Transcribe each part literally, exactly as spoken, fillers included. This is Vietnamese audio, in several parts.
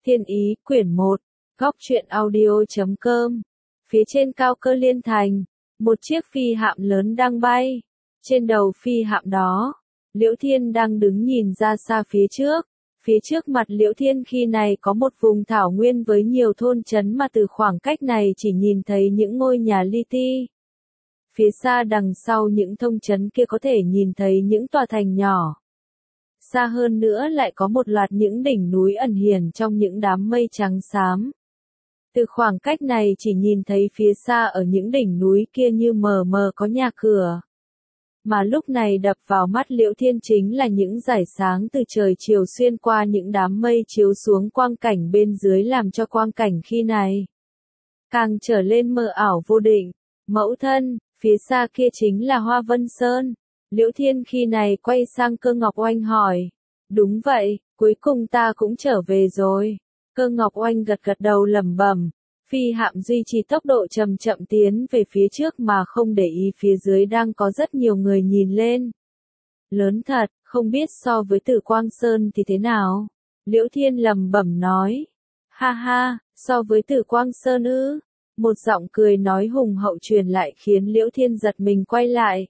Thiên Ý, quyển một, góc truyện audio.com. Phía trên cao cơ liên thành, một chiếc phi hạm lớn đang bay. Trên đầu phi hạm đó, Liễu Thiên đang đứng nhìn ra xa phía trước. Phía trước mặt Liễu Thiên khi này có một vùng thảo nguyên với nhiều thôn trấn mà từ khoảng cách này chỉ nhìn thấy những ngôi nhà li ti. Phía xa đằng sau những thôn trấn kia có thể nhìn thấy những tòa thành nhỏ. Xa hơn nữa lại có một loạt những đỉnh núi ẩn hiển trong những đám mây trắng xám. Từ khoảng cách này chỉ nhìn thấy phía xa ở những đỉnh núi kia như mờ mờ có nhà cửa. Mà lúc này đập vào mắt Liễu Thiên chính là những dải sáng từ trời chiều xuyên qua những đám mây chiếu xuống quang cảnh bên dưới làm cho quang cảnh khi này càng trở lên mờ ảo vô định. Mẫu thân, phía xa kia chính là Hoa Vân Sơn. Liễu Thiên khi này quay sang Cơ Ngọc Oanh hỏi. Đúng vậy, cuối cùng ta cũng trở về rồi. Cơ Ngọc Oanh gật gật đầu lẩm bẩm. Phi hạm duy trì tốc độ chậm chậm tiến về phía trước mà không để ý phía dưới đang có rất nhiều người nhìn lên. Lớn thật, không biết so với Tử Quang Sơn thì thế nào? Liễu Thiên lẩm bẩm nói. Ha ha, so với Tử Quang Sơn ư? Một giọng cười nói hùng hậu truyền lại khiến Liễu Thiên giật mình quay lại.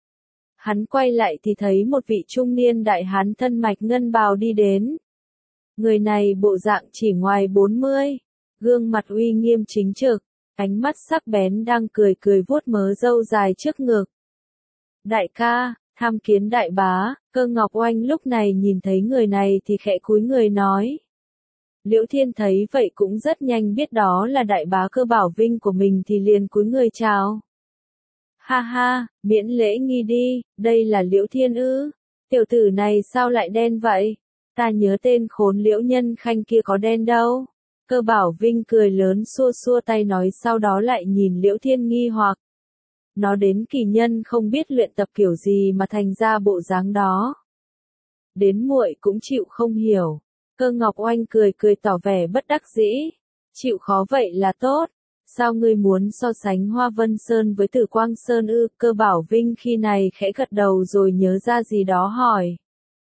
Hắn quay lại thì thấy một vị trung niên đại hán thân mạch ngân bào đi đến. Người này bộ dạng chỉ ngoài bốn mươi, gương mặt uy nghiêm chính trực, ánh mắt sắc bén đang cười cười vuốt mớ râu dài trước ngực. Đại ca, tham kiến đại bá. Cơ Ngọc Oanh lúc này nhìn thấy người này thì khẽ cúi người nói. Liễu Thiên thấy vậy cũng rất nhanh biết đó là đại bá Cơ Bảo Vinh của mình thì liền cúi người chào. Ha ha, miễn lễ nghi đi, đây là Liễu Thiên ư? Tiểu tử này sao lại đen vậy? Ta nhớ tên khốn Liễu Nhân Khanh kia có đen đâu. Cơ Bảo Vinh cười lớn xua xua tay nói sau đó lại nhìn Liễu Thiên nghi hoặc. Nó đến kỳ nhân không biết luyện tập kiểu gì mà thành ra bộ dáng đó. Đến muội cũng chịu không hiểu. Cơ Ngọc Oanh cười cười tỏ vẻ bất đắc dĩ. Chịu khó vậy là tốt. Sao ngươi muốn so sánh Hoa Vân Sơn với Tử Quang Sơn ư? Cơ Bảo Vinh khi này khẽ gật đầu rồi nhớ ra gì đó hỏi.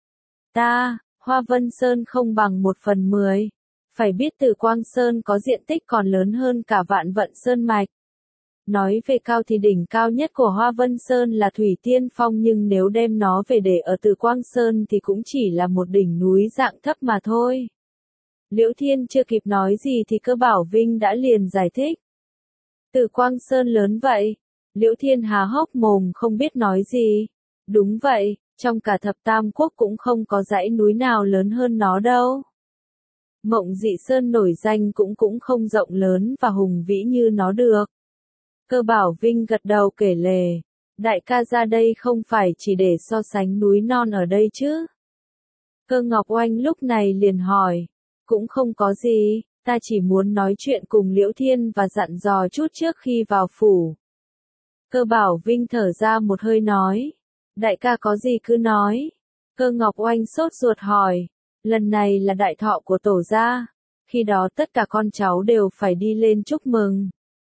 Ta, Hoa Vân Sơn không bằng một phần mười. Phải biết Tử Quang Sơn có diện tích còn lớn hơn cả Vạn Vận Sơn mạch. Nói về cao thì đỉnh cao nhất của Hoa Vân Sơn là Thủy Tiên Phong nhưng nếu đem nó về để ở Tử Quang Sơn thì cũng chỉ là một đỉnh núi dạng thấp mà thôi. Liễu Thiên chưa kịp nói gì thì Cơ Bảo Vinh đã liền giải thích. Tử Quang Sơn lớn vậy? Liễu Thiên há hốc mồm không biết nói gì. Đúng vậy, trong cả thập tam quốc cũng không có dãy núi nào lớn hơn nó đâu. Mộng Dị Sơn nổi danh cũng cũng không rộng lớn và hùng vĩ như nó được. Cơ Bảo Vinh gật đầu kể lể. Đại ca ra đây không phải chỉ để so sánh núi non ở đây chứ? Cơ Ngọc Oanh lúc này liền hỏi. Cũng không có gì, ta chỉ muốn nói chuyện cùng Liễu Thiên và dặn dò chút trước khi vào phủ. Cơ Bảo Vinh thở ra một hơi nói. Đại ca có gì cứ nói. Cơ Ngọc Oanh sốt ruột hỏi. Lần này là đại thọ của tổ gia. Khi đó tất cả con cháu đều phải đi lên chúc mừng.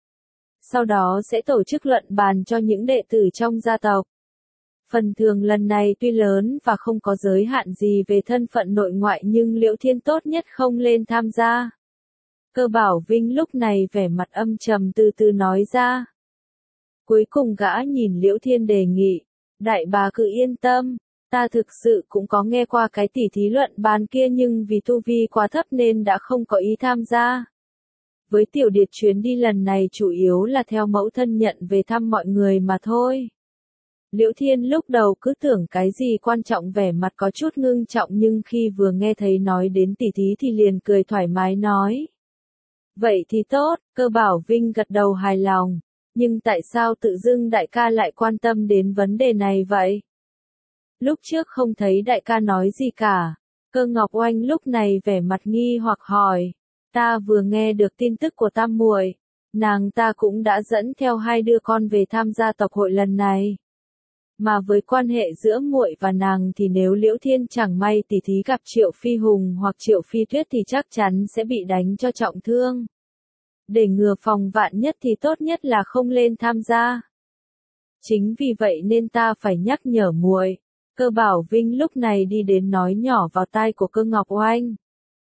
Sau đó sẽ tổ chức luận bàn cho những đệ tử trong gia tộc. Phần thưởng lần này tuy lớn và không có giới hạn gì về thân phận nội ngoại nhưng Liễu Thiên tốt nhất không lên tham gia. Cơ Bảo Vinh lúc này vẻ mặt âm trầm từ từ nói ra. Cuối cùng gã nhìn Liễu Thiên đề nghị. Đại bá cứ yên tâm. Ta thực sự cũng có nghe qua cái tỉ thí luận bàn kia nhưng vì tu vi quá thấp nên đã không có ý tham gia. Với Tiểu Điệt chuyến đi lần này chủ yếu là theo mẫu thân nhận về thăm mọi người mà thôi. Liễu Thiên lúc đầu cứ tưởng cái gì quan trọng vẻ mặt có chút ngưng trọng nhưng khi vừa nghe thấy nói đến tỉ thí thì liền cười thoải mái nói. Vậy thì tốt, Cơ Bảo Vinh gật đầu hài lòng. Nhưng tại sao tự dưng đại ca lại quan tâm đến vấn đề này vậy? Lúc trước không thấy đại ca nói gì cả. Cơ Ngọc Oanh lúc này vẻ mặt nghi hoặc hỏi. Ta vừa nghe được tin tức của tam muội, nàng ta cũng đã dẫn theo hai đứa con về tham gia tộc hội lần này. Mà với quan hệ giữa muội và nàng thì nếu Liễu Thiên chẳng may tỉ thí gặp Triệu Phi Hùng hoặc Triệu Phi Tuyết thì chắc chắn sẽ bị đánh cho trọng thương. Để ngừa phòng vạn nhất thì tốt nhất là không lên tham gia. Chính vì vậy nên ta phải nhắc nhở muội. Cơ Bảo Vinh lúc này đi đến nói nhỏ vào tai của Cơ Ngọc Oanh.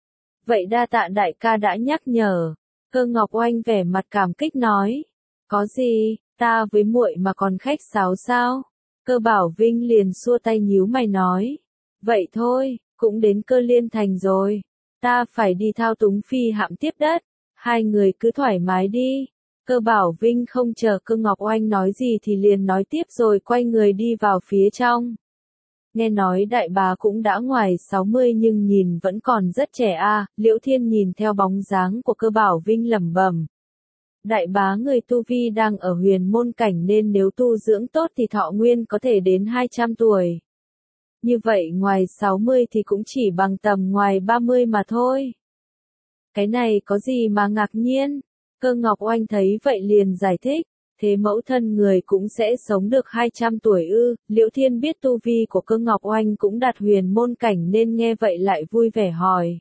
Vậy đa tạ đại ca đã nhắc nhở. Cơ Ngọc Oanh vẻ mặt cảm kích nói. Có gì, ta với muội mà còn khách sáo sao? Cơ Bảo Vinh liền xua tay nhíu mày nói. Vậy thôi, cũng đến Cơ Liên Thành rồi. Ta phải đi thao túng phi hạm tiếp đất. Hai người cứ thoải mái đi. Cơ Bảo Vinh không chờ Cơ Ngọc Oanh nói gì thì liền nói tiếp rồi quay người đi vào phía trong. Nghe nói đại bá cũng đã ngoài sáu mươi nhưng nhìn vẫn còn rất trẻ a. À. Liễu Thiên nhìn theo bóng dáng của Cơ Bảo Vinh lẩm bẩm. Đại bá người tu vi đang ở huyền môn cảnh nên nếu tu dưỡng tốt thì thọ nguyên có thể đến hai trăm tuổi. Như vậy ngoài sáu mươi thì cũng chỉ bằng tầm ngoài ba mươi mà thôi. Cái này có gì mà ngạc nhiên? Cơ Ngọc Oanh thấy vậy liền giải thích. Thế mẫu thân người cũng sẽ sống được hai trăm tuổi ư? Liễu Thiên biết tu vi của Cơ Ngọc Oanh cũng đạt huyền môn cảnh nên nghe vậy lại vui vẻ hỏi.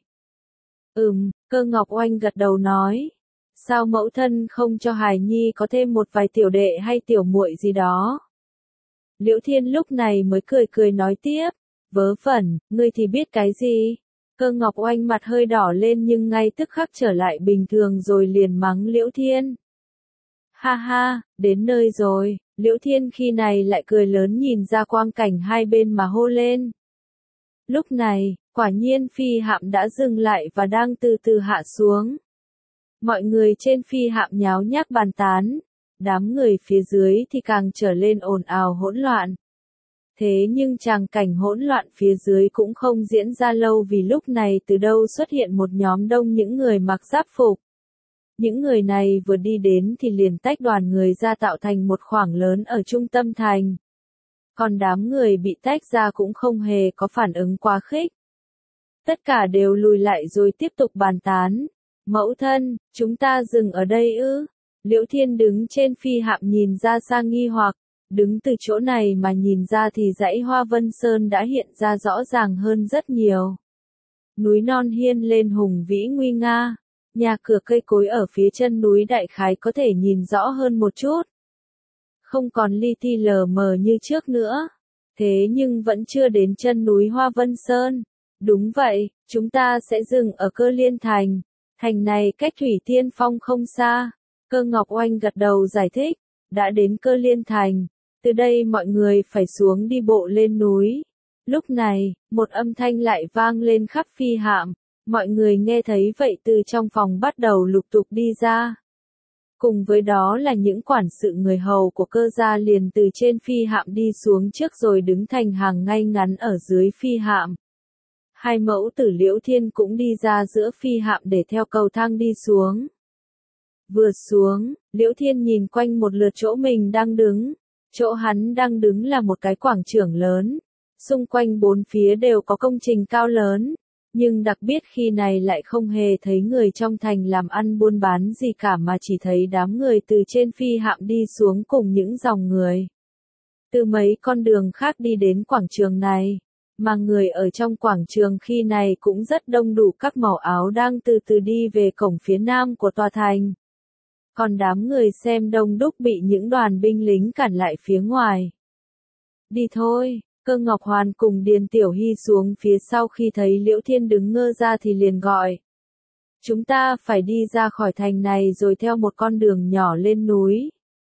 Ừm, Cơ Ngọc Oanh gật đầu nói. Sao mẫu thân không cho hài nhi có thêm một vài tiểu đệ hay tiểu muội gì đó? Liễu Thiên lúc này mới cười cười nói tiếp. Vớ vẩn, ngươi thì biết cái gì? Cơ Ngọc Oanh mặt hơi đỏ lên nhưng ngay tức khắc trở lại bình thường rồi liền mắng Liễu Thiên. Ha ha, đến nơi rồi. Liễu Thiên khi này lại cười lớn nhìn ra quang cảnh hai bên mà hô lên. Lúc này, quả nhiên phi hạm đã dừng lại và đang từ từ hạ xuống. Mọi người trên phi hạm nháo nhác bàn tán, đám người phía dưới thì càng trở lên ồn ào hỗn loạn. Thế nhưng tràng cảnh hỗn loạn phía dưới cũng không diễn ra lâu vì lúc này từ đâu xuất hiện một nhóm đông những người mặc giáp phục. Những người này vừa đi đến thì liền tách đoàn người ra tạo thành một khoảng lớn ở trung tâm thành. Còn đám người bị tách ra cũng không hề có phản ứng quá khích. Tất cả đều lùi lại rồi tiếp tục bàn tán. Mẫu thân, chúng ta dừng ở đây ư? Liễu Thiên đứng trên phi hạm nhìn ra xa nghi hoặc, đứng từ chỗ này mà nhìn ra thì dãy Hoa Vân Sơn đã hiện ra rõ ràng hơn rất nhiều. Núi non hiên lên hùng vĩ nguy nga, nhà cửa cây cối ở phía chân núi đại khái có thể nhìn rõ hơn một chút. Không còn li ti lờ mờ như trước nữa. Thế nhưng vẫn chưa đến chân núi Hoa Vân Sơn. Đúng vậy, chúng ta sẽ dừng ở Cơ Liên Thành. Thành này cách Thủy Thiên Phong không xa. Cơ Ngọc Oanh gật đầu giải thích. Đã đến Cơ Liên Thành. Từ đây mọi người phải xuống đi bộ lên núi. Lúc này, một âm thanh lại vang lên khắp phi hạm. Mọi người nghe thấy vậy từ trong phòng bắt đầu lục tục đi ra. Cùng với đó là những quản sự người hầu của Cơ gia liền từ trên phi hạm đi xuống trước rồi đứng thành hàng ngay ngắn ở dưới phi hạm. Hai mẫu tử Liễu Thiên cũng đi ra giữa phi hạm để theo cầu thang đi xuống. Vừa xuống, Liễu Thiên nhìn quanh một lượt chỗ mình đang đứng. Chỗ hắn đang đứng là một cái quảng trường lớn. Xung quanh bốn phía đều có công trình cao lớn. Nhưng đặc biệt khi này lại không hề thấy người trong thành làm ăn buôn bán gì cả mà chỉ thấy đám người từ trên phi hạm đi xuống cùng những dòng người. Từ mấy con đường khác đi đến quảng trường này. Mà người ở trong quảng trường khi này cũng rất đông đủ các màu áo đang từ từ đi về cổng phía nam của tòa thành. Còn đám người xem đông đúc bị những đoàn binh lính cản lại phía ngoài. Đi thôi, Cơ Ngọc Hoàn cùng Điền Tiểu Hy xuống phía sau khi thấy Liễu Thiên đứng ngơ ra thì liền gọi. Chúng ta phải đi ra khỏi thành này rồi theo một con đường nhỏ lên núi.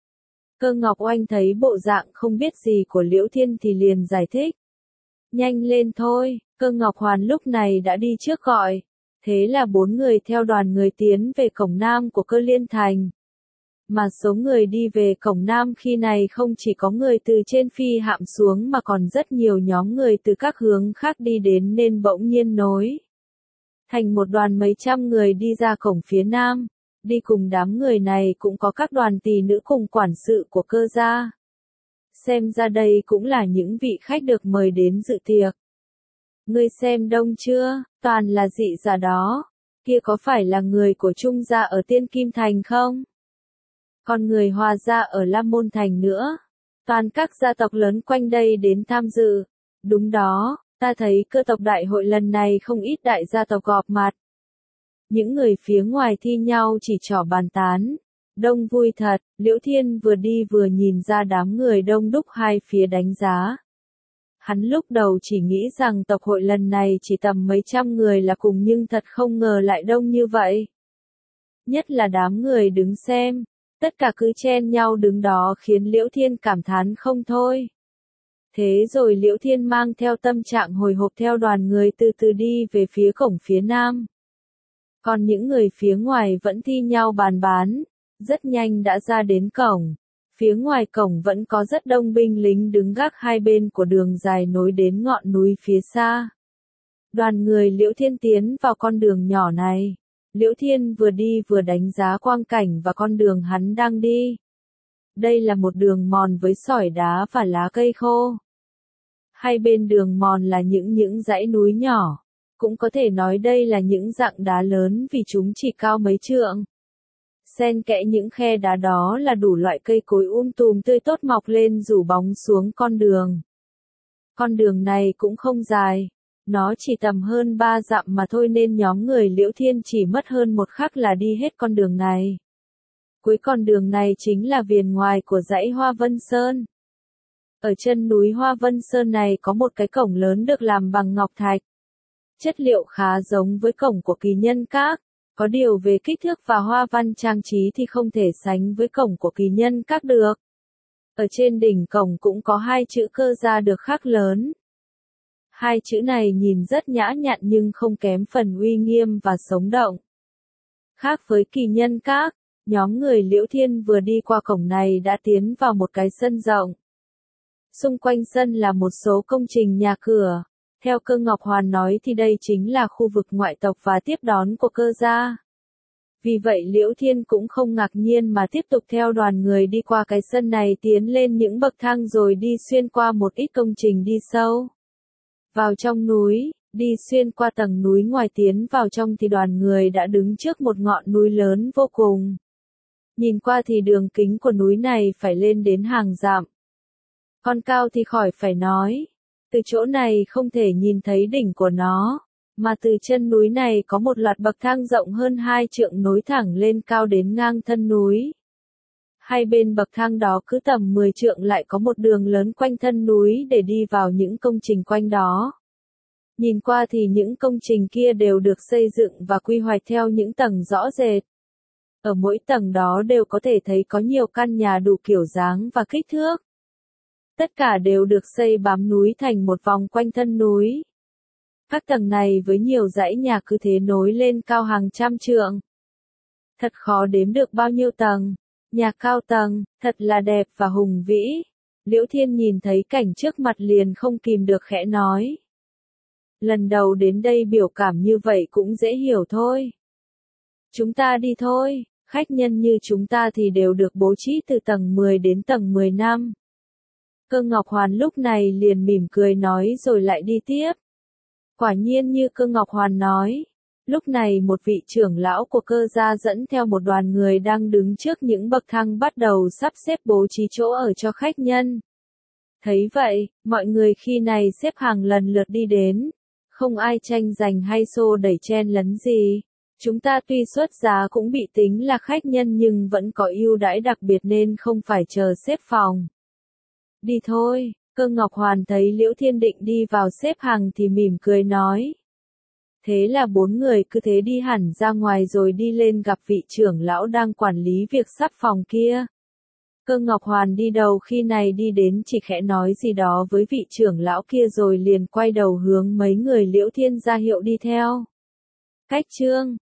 Cơ Ngọc Oanh thấy bộ dạng không biết gì của Liễu Thiên thì liền giải thích. Nhanh lên thôi, Cơ Ngọc Hoàn lúc này đã đi trước gọi. Thế là bốn người theo đoàn người tiến về cổng nam của Cơ Liên Thành. Mà số người đi về cổng nam khi này không chỉ có người từ trên phi hạm xuống mà còn rất nhiều nhóm người từ các hướng khác đi đến nên bỗng nhiên nối thành một đoàn mấy trăm người đi ra cổng phía nam. Đi cùng đám người này cũng có các đoàn tỳ nữ cùng quản sự của Cơ gia. Xem ra đây cũng là những vị khách được mời đến dự tiệc. Ngươi xem đông chưa, toàn là dị giả đó. Kia có phải là người của Trung gia ở Tiên Kim Thành không? Còn người Hoa gia ở Lam Môn Thành nữa. Toàn các gia tộc lớn quanh đây đến tham dự. Đúng đó, ta thấy cơ tộc đại hội lần này không ít đại gia tộc gọp mặt. Những người phía ngoài thi nhau chỉ trỏ bàn tán. Đông vui thật, Liễu Thiên vừa đi vừa nhìn ra đám người đông đúc hai phía đánh giá. Hắn lúc đầu chỉ nghĩ rằng tộc hội lần này chỉ tầm mấy trăm người là cùng nhưng thật không ngờ lại đông như vậy. Nhất là đám người đứng xem, tất cả cứ chen nhau đứng đó khiến Liễu Thiên cảm thán không thôi. Thế rồi Liễu Thiên mang theo tâm trạng hồi hộp theo đoàn người từ từ đi về phía cổng phía nam. Còn những người phía ngoài vẫn thi nhau bàn bán, rất nhanh đã ra đến cổng. Phía ngoài cổng vẫn có rất đông binh lính đứng gác hai bên của đường dài nối đến ngọn núi phía xa. Đoàn người Liễu Thiên tiến vào con đường nhỏ này. Liễu Thiên vừa đi vừa đánh giá quang cảnh và con đường hắn đang đi. Đây là một đường mòn với sỏi đá và lá cây khô. Hai bên đường mòn là những những dãy núi nhỏ. Cũng có thể nói đây là những dạng đá lớn vì chúng chỉ cao mấy trượng. Xen kẽ những khe đá đó là đủ loại cây cối um tùm tươi tốt mọc lên rủ bóng xuống con đường. Con đường này cũng không dài. Nó chỉ tầm hơn ba dặm mà thôi nên nhóm người Liễu Thiên chỉ mất hơn một khắc là đi hết con đường này. Cuối con đường này chính là viền ngoài của dãy Hoa Vân Sơn. Ở chân núi Hoa Vân Sơn này có một cái cổng lớn được làm bằng ngọc thạch. Chất liệu khá giống với cổng của Kỳ Nhân Các, có điều về kích thước và hoa văn trang trí thì không thể sánh với cổng của Kỳ Nhân Các được. Ở trên đỉnh cổng cũng có hai chữ Cơ Gia được khắc lớn. Hai chữ này nhìn rất nhã nhặn nhưng không kém phần uy nghiêm và sống động. Khác với Kỳ Nhân Các, nhóm người Liễu Thiên vừa đi qua cổng này đã tiến vào một cái sân rộng. Xung quanh sân là một số công trình nhà cửa. Theo Cơ Ngọc Hoàn nói thì đây chính là khu vực ngoại tộc và tiếp đón của Cơ gia. Vì vậy Liễu Thiên cũng không ngạc nhiên mà tiếp tục theo đoàn người đi qua cái sân này tiến lên những bậc thang rồi đi xuyên qua một ít công trình đi sâu. Vào trong núi, đi xuyên qua tầng núi ngoài tiến vào trong thì đoàn người đã đứng trước một ngọn núi lớn vô cùng. Nhìn qua thì đường kính của núi này phải lên đến hàng dặm. Còn cao thì khỏi phải nói. Từ chỗ này không thể nhìn thấy đỉnh của nó, mà từ chân núi này có một loạt bậc thang rộng hơn hai trượng nối thẳng lên cao đến ngang thân núi. Hai bên bậc thang đó cứ tầm mười trượng lại có một đường lớn quanh thân núi để đi vào những công trình quanh đó. Nhìn qua thì những công trình kia đều được xây dựng và quy hoạch theo những tầng rõ rệt. Ở mỗi tầng đó đều có thể thấy có nhiều căn nhà đủ kiểu dáng và kích thước. Tất cả đều được xây bám núi thành một vòng quanh thân núi. Các tầng này với nhiều dãy nhà cứ thế nối lên cao hàng trăm trượng. Thật khó đếm được bao nhiêu tầng. Nhà cao tầng, thật là đẹp và hùng vĩ. Liễu Thiên nhìn thấy cảnh trước mặt liền không kìm được khẽ nói. Lần đầu đến đây biểu cảm như vậy cũng dễ hiểu thôi. Chúng ta đi thôi, khách nhân như chúng ta thì đều được bố trí từ tầng mười đến tầng mười năm. Cơ Ngọc Hoàn lúc này liền mỉm cười nói rồi lại đi tiếp. Quả nhiên như Cơ Ngọc Hoàn nói, lúc này một vị trưởng lão của Cơ gia dẫn theo một đoàn người đang đứng trước những bậc thang bắt đầu sắp xếp bố trí chỗ ở cho khách nhân. Thấy vậy, mọi người khi này xếp hàng lần lượt đi đến, không ai tranh giành hay xô đẩy chen lấn gì. Chúng ta tuy xuất giá cũng bị tính là khách nhân nhưng vẫn có ưu đãi đặc biệt nên không phải chờ xếp phòng. Đi thôi, Cơ Ngọc Hoàn thấy Liễu Thiên định đi vào xếp hàng thì mỉm cười nói. Thế là bốn người cứ thế đi hẳn ra ngoài rồi đi lên gặp vị trưởng lão đang quản lý việc sắp phòng kia. Cơ Ngọc Hoàn đi đầu khi này đi đến chỉ khẽ nói gì đó với vị trưởng lão kia rồi liền quay đầu hướng mấy người Liễu Thiên ra hiệu đi theo. Cách chương